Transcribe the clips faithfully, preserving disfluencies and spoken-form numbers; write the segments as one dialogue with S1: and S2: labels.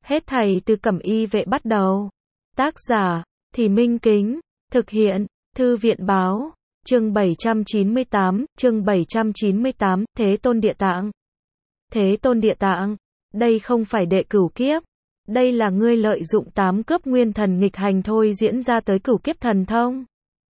S1: Hết thảy từ Cẩm Y Vệ bắt đầu. Tác giả, Thì Minh Kính. Thực hiện, Thư viện Báo. Chương bảy trăm chín mươi tám, chương bảy trăm chín mươi tám, Thế Tôn Địa Tạng. Thế Tôn Địa Tạng, đây không phải đệ cửu kiếp. Đây là ngươi lợi dụng tám cướp nguyên thần nghịch hành thôi diễn ra tới cửu kiếp thần thông.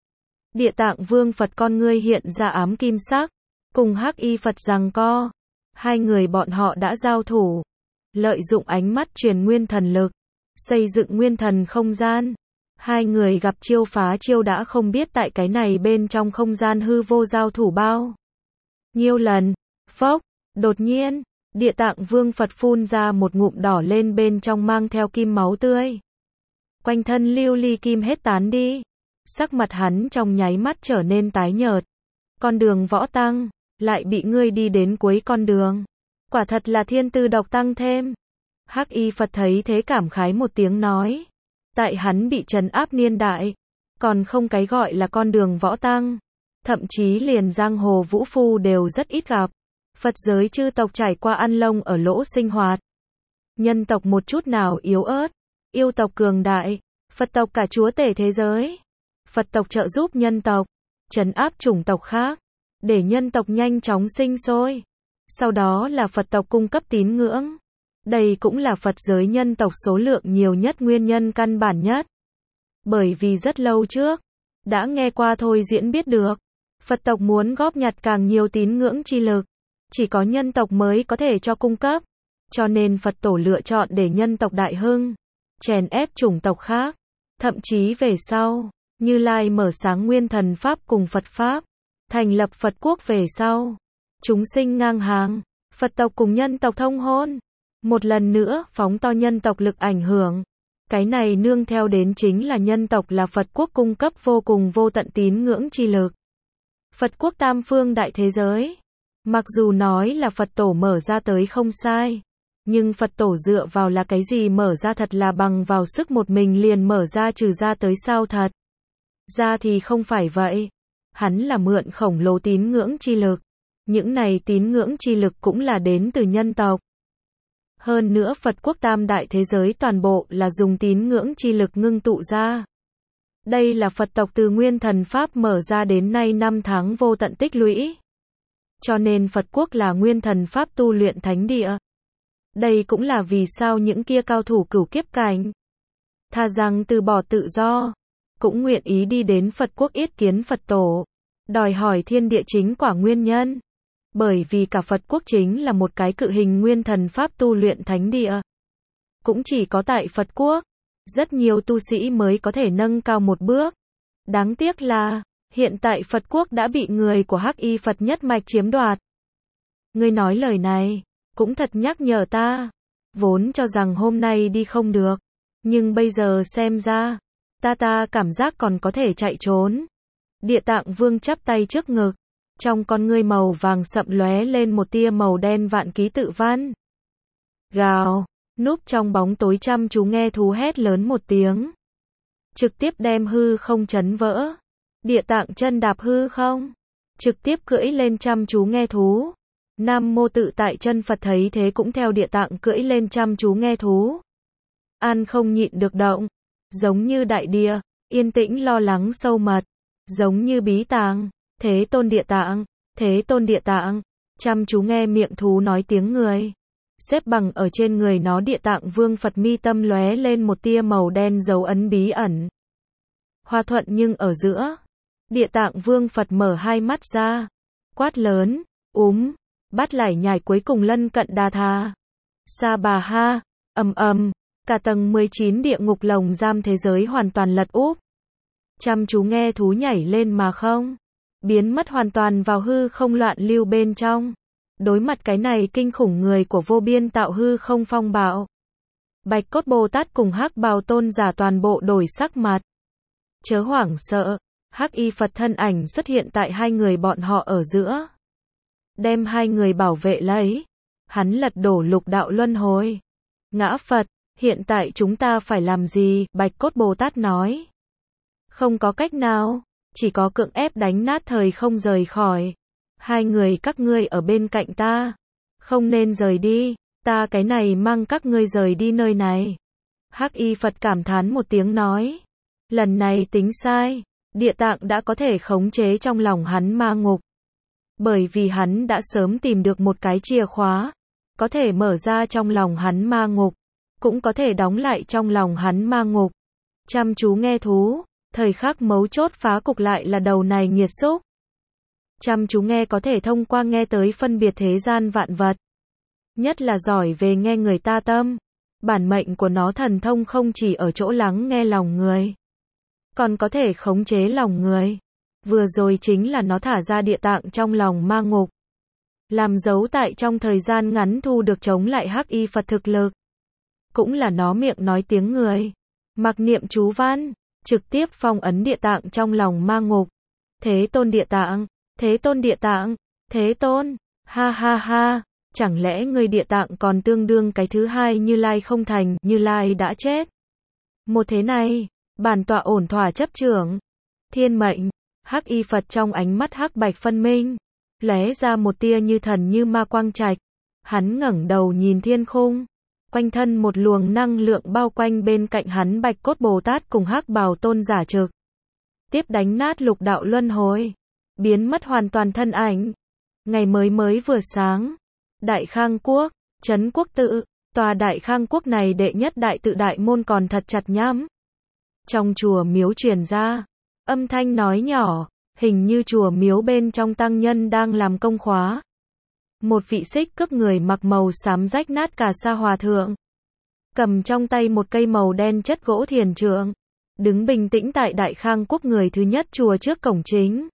S1: Địa Tạng Vương Phật con ngươi hiện ra ám kim sắc, cùng Hắc Y Phật giằng co. Hai người bọn họ đã giao thủ, lợi dụng ánh mắt truyền nguyên thần lực, xây dựng nguyên thần không gian. Hai người gặp chiêu phá chiêu đã không biết tại cái này bên trong không gian hư vô giao thủ bao nhiêu lần. Phốc, đột nhiên, Địa Tạng Vương Phật phun ra một ngụm đỏ lên bên trong mang theo kim máu tươi. Quanh thân lưu ly kim hết tán đi. Sắc mặt hắn trong nháy mắt trở nên tái nhợt. Con đường võ tăng, lại bị ngươi đi đến cuối con đường. Quả thật là thiên tư độc tăng thêm. Hắc Y Phật thấy thế cảm khái một tiếng nói. Tại hắn bị trấn áp niên đại, còn không cái gọi là con đường võ tăng. Thậm chí liền giang hồ vũ phu đều rất ít gặp. Phật giới chư tộc trải qua ăn lông ở lỗ sinh hoạt. Nhân tộc một chút nào yếu ớt, yêu tộc cường đại, Phật tộc cả chúa tể thế giới. Phật tộc trợ giúp nhân tộc, trấn áp chủng tộc khác, để nhân tộc nhanh chóng sinh sôi. Sau đó là Phật tộc cung cấp tín ngưỡng. Đây cũng là Phật giới nhân tộc số lượng nhiều nhất nguyên nhân căn bản nhất. Bởi vì rất lâu trước, đã nghe qua thôi diễn biết được, Phật tộc muốn góp nhặt càng nhiều tín ngưỡng chi lực, chỉ có nhân tộc mới có thể cho cung cấp. Cho nên Phật tổ lựa chọn để nhân tộc đại hưng, chèn ép chủng tộc khác. Thậm chí về sau, Như Lai mở sáng nguyên thần Pháp cùng Phật Pháp, thành lập Phật quốc về sau. Chúng sinh ngang hàng, Phật tộc cùng nhân tộc thông hôn. Một lần nữa phóng to nhân tộc lực ảnh hưởng. Cái này nương theo đến chính là nhân tộc là Phật quốc cung cấp vô cùng vô tận tín ngưỡng chi lực. Phật quốc tam phương đại thế giới. Mặc dù nói là Phật tổ mở ra tới không sai, nhưng Phật tổ dựa vào là cái gì mở ra thật là bằng vào sức một mình liền mở ra trừ ra tới sao thật. Ra thì không phải vậy. Hắn là mượn khổng lồ tín ngưỡng chi lực. Những này tín ngưỡng chi lực cũng là đến từ nhân tộc. Hơn nữa Phật quốc tam đại thế giới toàn bộ là dùng tín ngưỡng chi lực ngưng tụ ra. Đây là Phật tộc từ nguyên thần Pháp mở ra đến nay năm tháng vô tận tích lũy. Cho nên Phật quốc là nguyên thần Pháp tu luyện thánh địa. Đây cũng là vì sao những kia cao thủ cửu kiếp cảnh, thà rằng từ bỏ tự do, cũng nguyện ý đi đến Phật quốc yết kiến Phật tổ, đòi hỏi thiên địa chính quả nguyên nhân. Bởi vì cả Phật quốc chính là một cái cự hình nguyên thần Pháp tu luyện thánh địa. Cũng chỉ có tại Phật quốc, rất nhiều tu sĩ mới có thể nâng cao một bước. Đáng tiếc là, hiện tại Phật quốc đã bị người của Hắc Y Phật nhất mạch chiếm đoạt. Ngươi nói lời này, cũng thật nhắc nhở ta. Vốn cho rằng hôm nay đi không được, nhưng bây giờ xem ra, ta ta cảm giác còn có thể chạy trốn. Địa Tạng Vương chắp tay trước ngực. Trong con ngươi màu vàng sậm lóe lên một tia màu đen vạn ký tự văn. Gào, núp trong bóng tối chăm chú nghe thú hét lớn một tiếng. Trực tiếp đem hư không chấn vỡ. Địa Tạng chân đạp hư không. Trực tiếp cưỡi lên chăm chú nghe thú. Nam Mô Tự Tại Chân Phật thấy thế cũng theo Địa Tạng cưỡi lên chăm chú nghe thú. An không nhịn được động. Giống như đại địa, yên tĩnh lo lắng sâu mật. Giống như bí tàng. Thế Tôn Địa Tạng, Thế Tôn Địa Tạng, chăm chú nghe miệng thú nói tiếng người. Xếp bằng ở trên người nó Địa Tạng Vương Phật mi tâm lóe lên một tia màu đen dấu ấn bí ẩn. Hòa thuận nhưng ở giữa, Địa Tạng Vương Phật mở hai mắt ra, quát lớn, úm, bát lại nhảy cuối cùng lân cận đà tha. Sa bà ha, ầm ầm, cả tầng mười chín địa ngục lồng giam thế giới hoàn toàn lật úp. Chăm chú nghe thú nhảy lên mà không biến mất hoàn toàn vào hư không loạn lưu bên trong. Đối mặt cái này kinh khủng người của vô biên tạo hư không phong bạo. Bạch Cốt Bồ Tát cùng Hắc Bào Tôn giả toàn bộ đổi sắc mặt. Chớ hoảng sợ, Hắc Y Phật thân ảnh xuất hiện tại hai người bọn họ ở giữa. Đem hai người bảo vệ lấy. Hắn lật đổ lục đạo luân hồi. Ngã Phật, hiện tại chúng ta phải làm gì? Bạch Cốt Bồ Tát nói. Không có cách nào. Chỉ có cưỡng ép đánh nát thời không rời khỏi. Hai người các ngươi ở bên cạnh ta. Không nên rời đi. Ta cái này mang các ngươi rời đi nơi này. Hắc y Phật cảm thán một tiếng nói. Lần này tính sai. Địa tạng đã có thể khống chế trong lòng hắn ma ngục. Bởi vì hắn đã sớm tìm được một cái chìa khóa. Có thể mở ra trong lòng hắn ma ngục. Cũng có thể đóng lại trong lòng hắn ma ngục. Chăm chú nghe thú. Thời khắc mấu chốt phá cục lại là đầu này nghiệt xúc. Chăm chú nghe có thể thông qua nghe tới phân biệt thế gian vạn vật. Nhất là giỏi về nghe người ta tâm. Bản mệnh của nó thần thông không chỉ ở chỗ lắng nghe lòng người. Còn có thể khống chế lòng người. Vừa rồi chính là nó thả ra địa tạng trong lòng ma ngục. Làm dấu tại trong thời gian ngắn thu được chống lại hắc y Phật thực lực. Cũng là nó miệng nói tiếng người. Mặc niệm chú văn. Trực tiếp phong ấn địa tạng trong lòng ma ngục. Thế tôn địa tạng. Thế tôn địa tạng. Thế tôn. Ha ha ha. Chẳng lẽ người địa tạng còn tương đương cái thứ hai Như Lai không thành, Như Lai đã chết. Một thế này, bản tọa ổn thỏa chấp trưởng. Thiên mệnh, hắc y Phật trong ánh mắt hắc bạch phân minh, lóe ra một tia như thần như ma quang trạch. Hắn ngẩng đầu nhìn thiên khung, quanh thân một luồng năng lượng bao quanh, bên cạnh hắn Bạch Cốt Bồ Tát cùng hắc bào tôn giả trực. Tiếp đánh nát lục đạo luân hồi, biến mất hoàn toàn thân ảnh. Ngày mới mới vừa sáng. Đại Khang Quốc, Trấn Quốc Tự, tòa Đại Khang Quốc này đệ nhất đại tự đại môn còn thật chặt nhắm. Trong chùa miếu truyền ra, âm thanh nói nhỏ, hình như chùa miếu bên trong tăng nhân đang làm công khóa. Một vị xích cước người mặc màu xám rách nát cà sa hòa thượng, cầm trong tay một cây màu đen chất gỗ thiền trượng, đứng bình tĩnh tại Đại Khang Quốc người thứ nhất chùa trước cổng chính.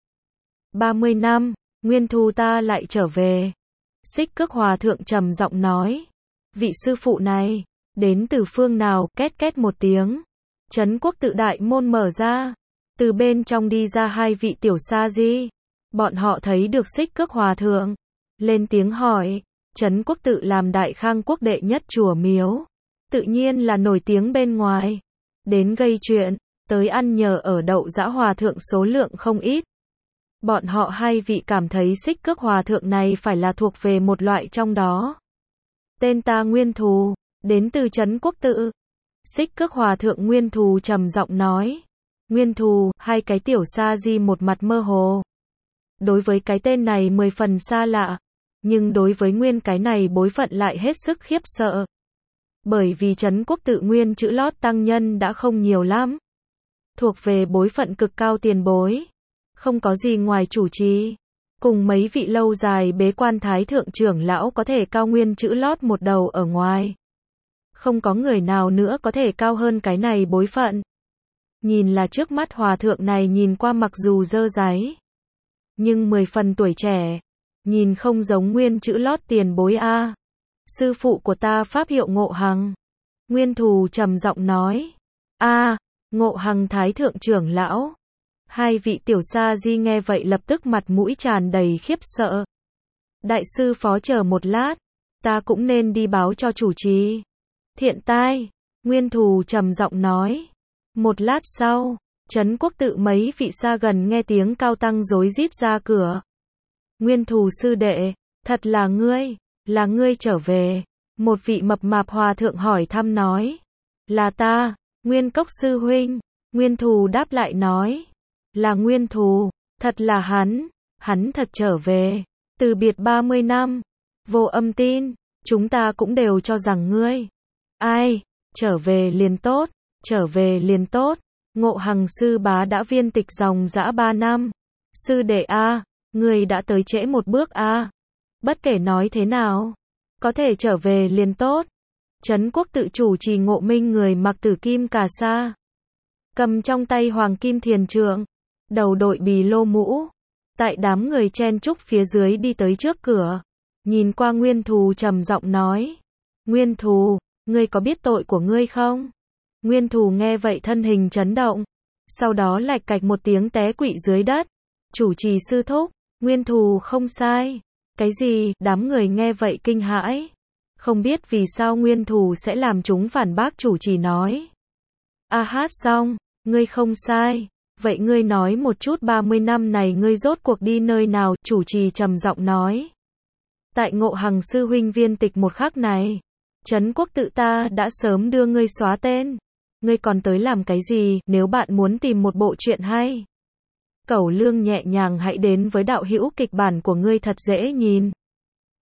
S1: ba mươi năm, Nguyên Thù ta lại trở về. Xích cước hòa thượng trầm giọng nói. Vị sư phụ này, đến từ phương nào? Két két một tiếng. Trấn Quốc Tự đại môn mở ra. Từ bên trong đi ra hai vị tiểu sa di. Bọn họ thấy được xích cước hòa thượng. Lên tiếng hỏi. Trấn Quốc Tự làm Đại Khang Quốc đệ nhất chùa miếu. Tự nhiên là nổi tiếng bên ngoài. Đến gây chuyện, tới ăn nhờ ở đậu dã hòa thượng số lượng không ít. Bọn họ hai vị cảm thấy xích cước hòa thượng này phải là thuộc về một loại trong đó. Tên ta Nguyên Thù, đến từ Trấn Quốc Tự. Xích cước hòa thượng Nguyên Thù trầm giọng nói. Nguyên Thù, hai cái tiểu sa di một mặt mơ hồ. Đối với cái tên này mười phần xa lạ, nhưng đối với nguyên cái này bối phận lại hết sức khiếp sợ. Bởi vì Trấn Quốc Tự nguyên chữ lót tăng nhân đã không nhiều lắm. Thuộc về bối phận cực cao tiền bối. Không có gì ngoài chủ trì, cùng mấy vị lâu dài bế quan thái thượng trưởng lão có thể cao nguyên chữ lót một đầu ở ngoài. Không có người nào nữa có thể cao hơn cái này bối phận. Nhìn là trước mắt hòa thượng này nhìn qua mặc dù dơ dáy, nhưng mười phần tuổi trẻ, nhìn không giống nguyên chữ lót tiền bối a. Sư phụ của ta pháp hiệu Ngộ Hằng. Nguyên Thù trầm giọng nói. A, Ngộ Hằng thái thượng trưởng lão. Hai vị tiểu sa di nghe vậy lập tức mặt mũi tràn đầy khiếp sợ. Đại sư phó chờ một lát, ta cũng nên đi báo cho chủ trì. Thiện tai, Nguyên Thù trầm giọng nói. Một lát sau, Trấn Quốc Tự mấy vị xa gần nghe tiếng cao tăng rối rít ra cửa. Nguyên Thù sư đệ, thật là ngươi, là ngươi trở về. Một vị mập mạp hòa thượng hỏi thăm nói. Là ta, Nguyên Cốc sư huynh. Nguyên Thù đáp lại nói. Là Nguyên Thù, thật là hắn, hắn thật trở về. Từ biệt ba mươi năm, vô âm tin, chúng ta cũng đều cho rằng ngươi. Ai, trở về liền tốt, trở về liền tốt. Ngộ Hằng sư bá đã viên tịch dòng dã ba năm. Sư đệ a, ngươi đã tới trễ một bước a. Bất kể nói thế nào, có thể trở về liền tốt. Trấn Quốc Tự chủ trì Ngộ Minh người mặc tử kim cà sa, cầm trong tay hoàng kim thiền trượng, đầu đội bì lô mũ, tại đám người chen chúc phía dưới đi tới trước cửa, nhìn qua Nguyên Thù trầm giọng nói. Nguyên Thù, ngươi có biết tội của ngươi không? Nguyên Thù nghe vậy thân hình chấn động, sau đó lạch cạch một tiếng té quỵ dưới đất. Chủ trì sư thúc, Nguyên Thù không sai. Cái gì? Đám người nghe vậy kinh hãi. Không biết vì sao Nguyên Thù sẽ làm chúng phản bác chủ trì nói. A hát xong, ngươi không sai. Vậy ngươi nói một chút ba mươi năm này ngươi rốt cuộc đi nơi nào? Chủ trì trầm giọng nói. Tại Ngộ Hằng sư huynh viên tịch một khắc này, Trấn Quốc tự ta đã sớm đưa ngươi xóa tên. Ngươi còn tới làm cái gì, nếu bạn muốn tìm một bộ truyện hay. Cẩu Lương nhẹ nhàng hãy đến với đạo hữu kịch bản của ngươi thật dễ nhìn.